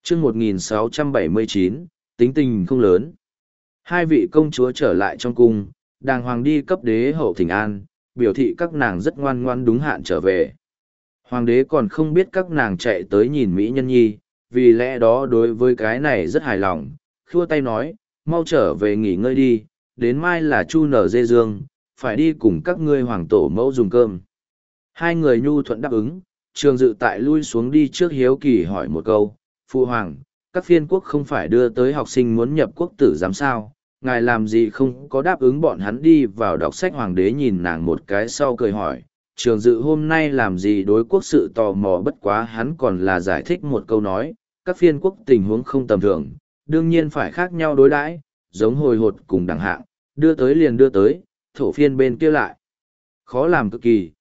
chương 1679, tính tình không lớn. Hai vị công chúa trở lại trong cung, đàng hoàng đi cấp đế hậu thỉnh an, biểu thị các nàng rất ngoan ngoan đúng hạn trở về. Hoàng đế còn không biết các nàng chạy tới nhìn Mỹ Nhân Nhi, vì lẽ đó đối với cái này rất hài lòng, khua tay nói, mau trở về nghỉ ngơi đi, đến mai là chu nở dê dương, phải đi cùng các ngươi hoàng tổ mẫu dùng cơm. Hai người nhu thuận đáp ứng, Trường Dự tại lui xuống đi trước hiếu kỳ hỏi một câu, Phụ Hoàng, các phiên quốc không phải đưa tới học sinh muốn nhập quốc tử giám sao, ngài làm gì không có đáp ứng bọn hắn đi vào đọc sách. Hoàng đế nhìn nàng một cái sau cười hỏi, Trường Dự hôm nay làm gì đối quốc sự tò mò, bất quá hắn còn là giải thích một câu nói, các phiên quốc tình huống không tầm thường, đương nhiên phải khác nhau đối đãi, giống hồi hột cùng đẳng hạng, đưa tới liền đưa tới, thổ phiên bên kia lại. Khó làm cực kỳ,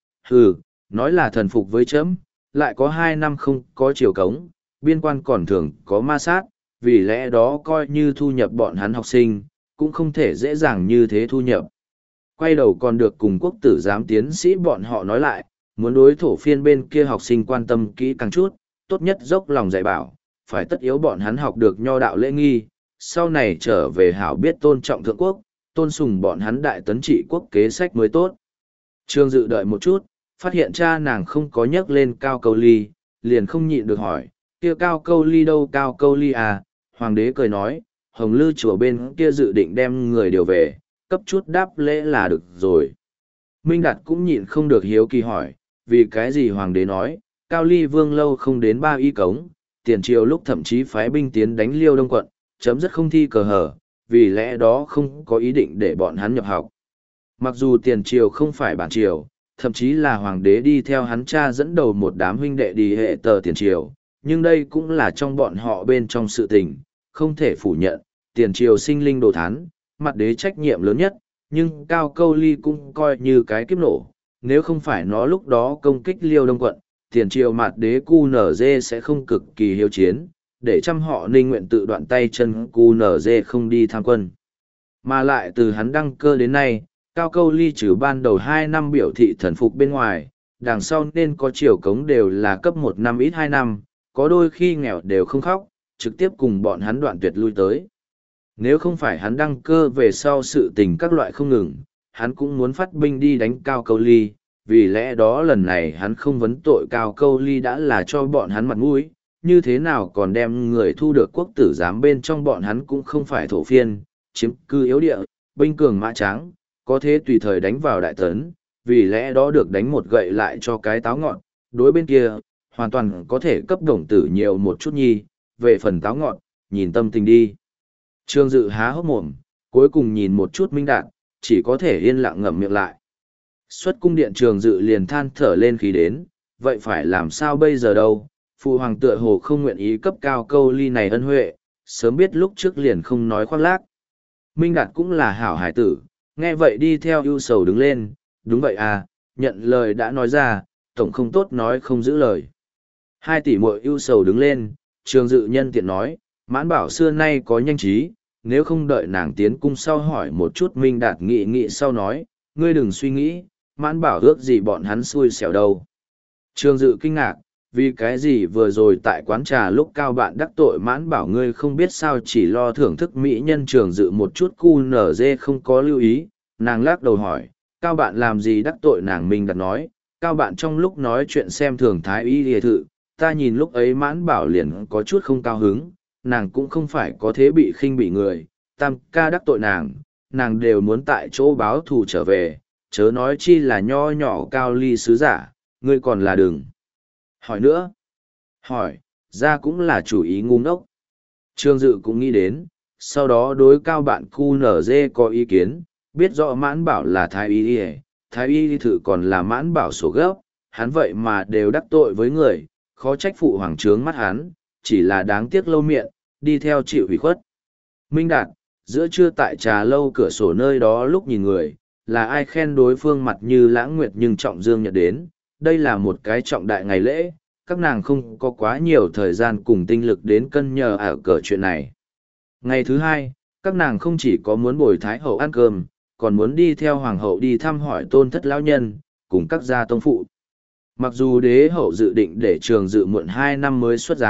nói là thần phục với trẫm, lại có 2 năm không có triều cống, biên quan còn thường có ma sát, vì lẽ đó coi như thu nhập bọn hắn học sinh, cũng không thể dễ dàng như thế thu nhập. Quay đầu còn được cùng quốc tử giám tiến sĩ bọn họ nói lại, muốn đối thổ phiên bên kia học sinh quan tâm kỹ càng chút, tốt nhất dốc lòng dạy bảo, phải tất yếu bọn hắn học được nho đạo lễ nghi, sau này trở về hảo biết tôn trọng thượng quốc, tôn sùng bọn hắn đại tấn trị quốc kế sách mới tốt. Trương Dự đợi một chút, phát hiện cha nàng không có nhắc lên Cao Câu Ly, liền không nhịn được hỏi, kia Cao Câu Ly đâu? Cao Câu Ly à? Hoàng đế cười nói, Hồng Lư chùa bên kia dự định đem người điều về, cấp chút đáp lễ là được rồi. Minh Đạt cũng nhịn không được hiếu kỳ hỏi, vì cái gì? Hoàng đế nói, Cao Ly Vương lâu không đến 3 y cống, tiền triều lúc thậm chí phái binh tiến đánh Liêu Đông quận, chấm dứt không thi cờ hở, vì lẽ đó không có ý định để bọn hắn nhập học. Mặc dù tiền triều không phải bản triều, thậm chí là hoàng đế đi theo hắn cha dẫn đầu một đám huynh đệ đi hệ tờ tiền triều, nhưng đây cũng là trong bọn họ bên trong sự tình, không thể phủ nhận, tiền triều sinh linh đồ thán, mặt đế trách nhiệm lớn nhất, nhưng Cao Câu Ly cũng coi như cái kiếp nổ, nếu không phải nó lúc đó công kích Liêu Đông quận, tiền triều mặt đế QNZ sẽ không cực kỳ hiếu chiến, để chăm họ Ninh nguyện tự đoạn tay chân QNZ không đi tham quân. Mà lại từ hắn đăng cơ đến nay, Cao Câu Ly trừ ban đầu 2 năm biểu thị thần phục bên ngoài, đằng sau nên có chiều cống đều là cấp 1 năm ít 2 năm, có đôi khi nghèo đều không khóc, trực tiếp cùng bọn hắn đoạn tuyệt lui tới. Nếu không phải hắn đăng cơ về sau sự tình các loại không ngừng, hắn cũng muốn phát binh đi đánh Cao Câu Ly, vì lẽ đó lần này hắn không vấn tội Cao Câu Ly đã là cho bọn hắn mặt mũi, như thế nào còn đem người thu được quốc tử giám bên trong. Bọn hắn cũng không phải thổ phiên, chiếm cư yếu địa, binh cường mã tráng, có thế tùy thời đánh vào đại tấn, vì lẽ đó được đánh một gậy lại cho cái táo ngọn, đối bên kia, hoàn toàn có thể cấp đồng tử nhiều một chút nhi, về phần táo ngọn, nhìn tâm tình đi. Trương Dự há hốc mồm, cuối cùng nhìn một chút Minh Đạt, chỉ có thể yên lặng ngậm miệng lại. Xuất cung điện Trường Dự liền than thở lên khí đến, vậy phải làm sao bây giờ đâu, phụ hoàng tựa hồ không nguyện ý cấp Cao Câu Ly này ân huệ, sớm biết lúc trước liền không nói khoác lác. Minh Đạt cũng là hảo hải tử, nghe vậy đi theo ưu sầu đứng lên, đúng vậy à, nhận lời đã nói ra, tổng không tốt nói không giữ lời. 2 tỷ muội ưu sầu đứng lên, Trường Dự nhân tiện nói, Mãn Bảo xưa nay có nhanh trí, nếu không đợi nàng tiến cung sau hỏi một chút. Minh Đạt nghị nghị sau nói, ngươi đừng suy nghĩ, Mãn Bảo ước gì bọn hắn xui xẻo đâu. Trường Dự kinh ngạc, vì cái gì vừa rồi tại quán trà lúc Cao bạn đắc tội Mãn Bảo ngươi không biết sao, chỉ lo thưởng thức mỹ nhân. Trường Dự một chút QNZ không có lưu ý, nàng lắc đầu hỏi, Cao bạn làm gì đắc tội nàng? Minh Đạt nói, Cao bạn trong lúc nói chuyện xem thường thái y lìa thự, ta nhìn lúc ấy Mãn Bảo liền có chút không cao hứng, nàng cũng không phải có thế bị khinh bị người, tam ca đắc tội nàng đều muốn tại chỗ báo thù trở về, chớ nói chi là nho nhỏ Cao Ly sứ giả, ngươi còn là đừng hỏi nữa. Hỏi, ra cũng là chủ ý ngu ngốc. Trương Dự cũng nghĩ đến, sau đó đối Cao bạn QNZ có ý kiến, biết rõ Mãn Bảo là thái y thự còn là Mãn Bảo sổ gấp, hắn vậy mà đều đắc tội với người, khó trách phụ hoàng trướng mắt hắn, chỉ là đáng tiếc lâu miệng, đi theo chịu hủy khuất. Minh Đạt, giữa trưa tại trà lâu cửa sổ nơi đó lúc nhìn người, là ai khen đối phương mặt như lãng nguyệt nhưng trọng dương nhật đến, đây là một cái trọng đại ngày lễ, các nàng không có quá nhiều thời gian cùng tinh lực đến cân nhờ ở cờ chuyện này. Ngày thứ 2, các nàng không chỉ có muốn bồi Thái Hậu ăn cơm, còn muốn đi theo Hoàng Hậu đi thăm hỏi tôn thất lão nhân, cùng các gia tông phụ. Mặc dù đế hậu dự định để Trường Dự muộn 2 năm mới xuất giá,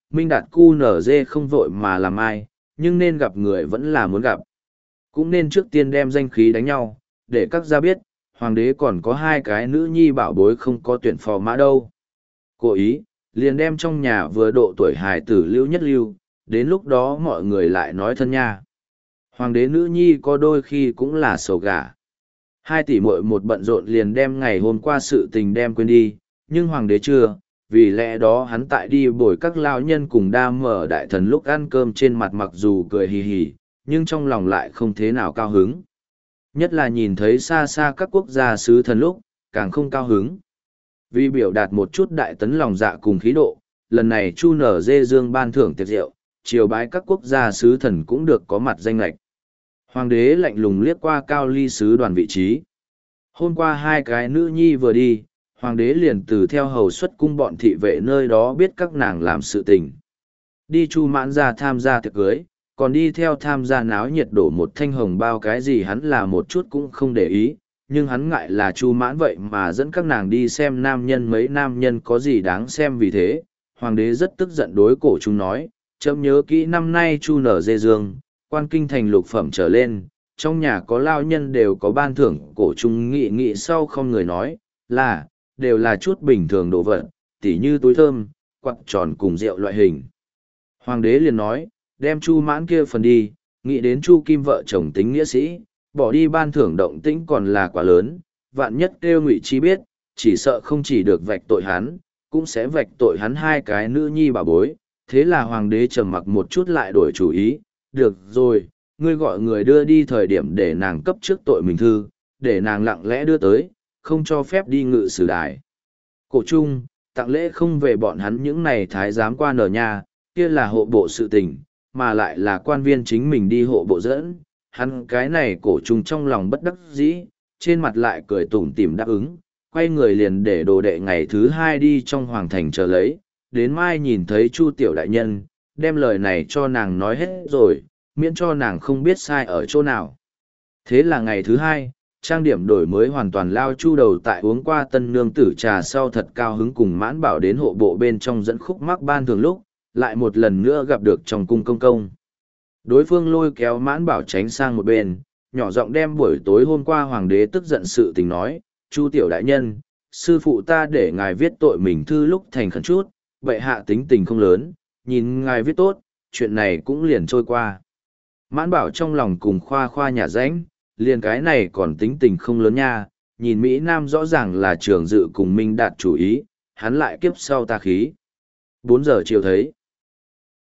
Minh Đạt cu nở dê không vội mà làm ai, nhưng nên gặp người vẫn là muốn gặp. Cũng nên trước tiên đem danh khí đánh nhau, để các gia biết, hoàng đế còn có hai cái nữ nhi bảo bối không có tuyển phò mã đâu. Cố ý, liền đem trong nhà vừa độ tuổi hài tử lưu nhất lưu, đến lúc đó mọi người lại nói thân nha. Hoàng đế nữ nhi có đôi khi cũng là sầu gả. Hai tỷ muội một bận rộn liền đem ngày hôm qua sự tình đem quên đi, nhưng hoàng đế chưa, vì lẽ đó hắn tại đi bồi các lao nhân cùng đa mở đại thần lúc ăn cơm trên mặt mặc dù cười hì hì, nhưng trong lòng lại không thế nào cao hứng. Nhất là nhìn thấy xa xa các quốc gia sứ thần lúc, càng không cao hứng. Vì biểu đạt một chút đại tấn lòng dạ cùng khí độ, lần này Chu Nở Dê Dương ban thưởng tiệc rượu, triều bái các quốc gia sứ thần cũng được có mặt danh lệch. Hoàng đế lạnh lùng liếc qua cao ly sứ đoàn vị trí. Hôm qua hai cái nữ nhi vừa đi, hoàng đế liền từ theo hầu xuất cung bọn thị vệ nơi đó biết các nàng làm sự tình. Đi Chu Mãn ra tham gia tiệc cưới, còn đi theo tham gia náo nhiệt đổ một thanh hồng bao cái gì hắn là một chút cũng không để ý, nhưng hắn ngại là Chu Mãn vậy mà dẫn các nàng đi xem nam nhân mấy nam nhân có gì đáng xem vì thế. Hoàng đế rất tức giận đối cổ chúng nói, chấm nhớ kỹ năm nay Chu Nở Dê Dương, quan kinh thành lục phẩm trở lên, trong nhà có lao nhân đều có ban thưởng, cổ trung nghị nghị sau không người nói, đều là chút bình thường đồ vật, tỉ như túi thơm, quặng tròn cùng rượu loại hình. Hoàng đế liền nói, đem Chu Mãn kia phần đi, nghĩ đến Chu Kim vợ chồng tính nghĩa sĩ, bỏ đi ban thưởng động tĩnh còn là quá lớn, vạn nhất kêu Ngụy Chi biết, chỉ sợ không chỉ được vạch tội hắn, cũng sẽ vạch tội hắn hai cái nữ nhi bà bối. Thế là hoàng đế trầm mặc một chút lại đổi chủ ý, được rồi, ngươi gọi người đưa đi thời điểm để nàng cấp trước tội mình thư, để nàng lặng lẽ đưa tới, không cho phép đi ngự sử đài. Cổ trung, tặng lễ không về bọn hắn những này thái giám qua nở nhà, kia là hộ bộ sự tình, mà lại là quan viên chính mình đi hộ bộ dẫn. Hắn cái này cổ trung trong lòng bất đắc dĩ, trên mặt lại cười tủm tỉm đáp ứng, quay người liền để đồ đệ ngày thứ hai đi trong hoàng thành chờ lấy, đến mai nhìn thấy Chu tiểu đại nhân, đem lời này cho nàng nói hết rồi, miễn cho nàng không biết sai ở chỗ nào. Thế là ngày thứ hai, trang điểm đổi mới hoàn toàn lao Chu đầu tại uống qua tân nương tử trà sau thật cao hứng cùng Mãn Bảo đến hộ bộ bên trong dẫn khúc mắc ban thường lúc, lại một lần nữa gặp được trong cung công công. Đối phương lôi kéo Mãn Bảo tránh sang một bên, nhỏ giọng đem buổi tối hôm qua hoàng đế tức giận sự tình nói, Chu tiểu đại nhân, sư phụ ta để ngài viết tội mình thư lúc thành khẩn chút, bệ hạ tính tình không lớn, nhìn ngài viết tốt, chuyện này cũng liền trôi qua. Mãn Bảo trong lòng cùng khoa khoa nhà ránh, liền cái này còn tính tình không lớn nha, nhìn Mỹ Nam rõ ràng là Trường Dự cùng Minh Đạt chủ ý, hắn lại kiếp sau ta khí. 4 giờ chiều thấy.